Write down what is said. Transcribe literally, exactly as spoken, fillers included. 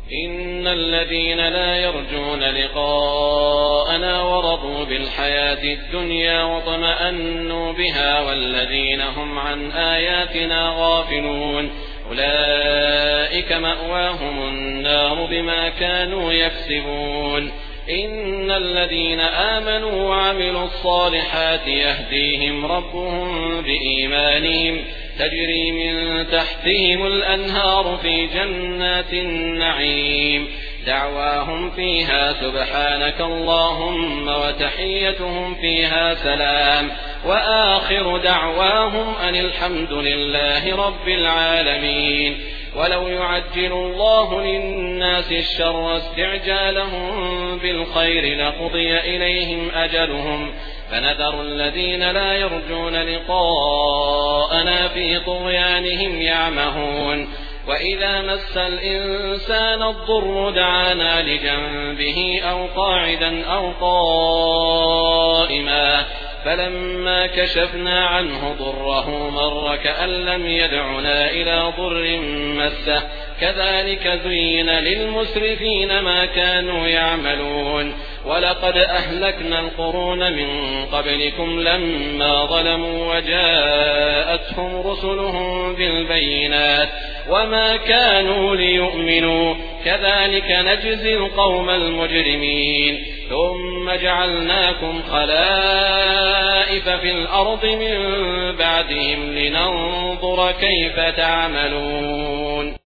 إن الذين لا يرجون لقاءنا ورضوا بالحياة الدنيا واطمأنوا بها والذين هم عن آياتنا غافلون أولئك مأواهم النار بما كانوا يكسبون. إن الذين آمنوا وعملوا الصالحات يهديهم ربهم بإيمانهم تجري من تحتهم الأنهار في جنات النعيم دعواهم فيها سبحانك اللهم وتحيتهم فيها سلام وآخر دعواهم أن الحمد لله رب العالمين. ولو يعجل الله للناس الشر استعجالهم بالخير لقضي إليهم أجلهم فنذر الذين لا يرجون لقاءنا في طغيانهم يعمهون. وإذا مس الإنسان الضر دعانا لجنبه أو قاعدا أو قائما فلما كشفنا عنه ضره مر كأن لم يدعنا إلى ضر مسه كذلك زين للمسرفين ما كانوا يعملون. ولقد أهلكنا القرون من قبلكم لما ظلموا وجاءتهم رسلهم بالبينات وما كانوا ليؤمنوا كذلك نجزي القوم المجرمين. ثم جعلناكم خلائف في الأرض من بعدهم لننظر كيف تعملون.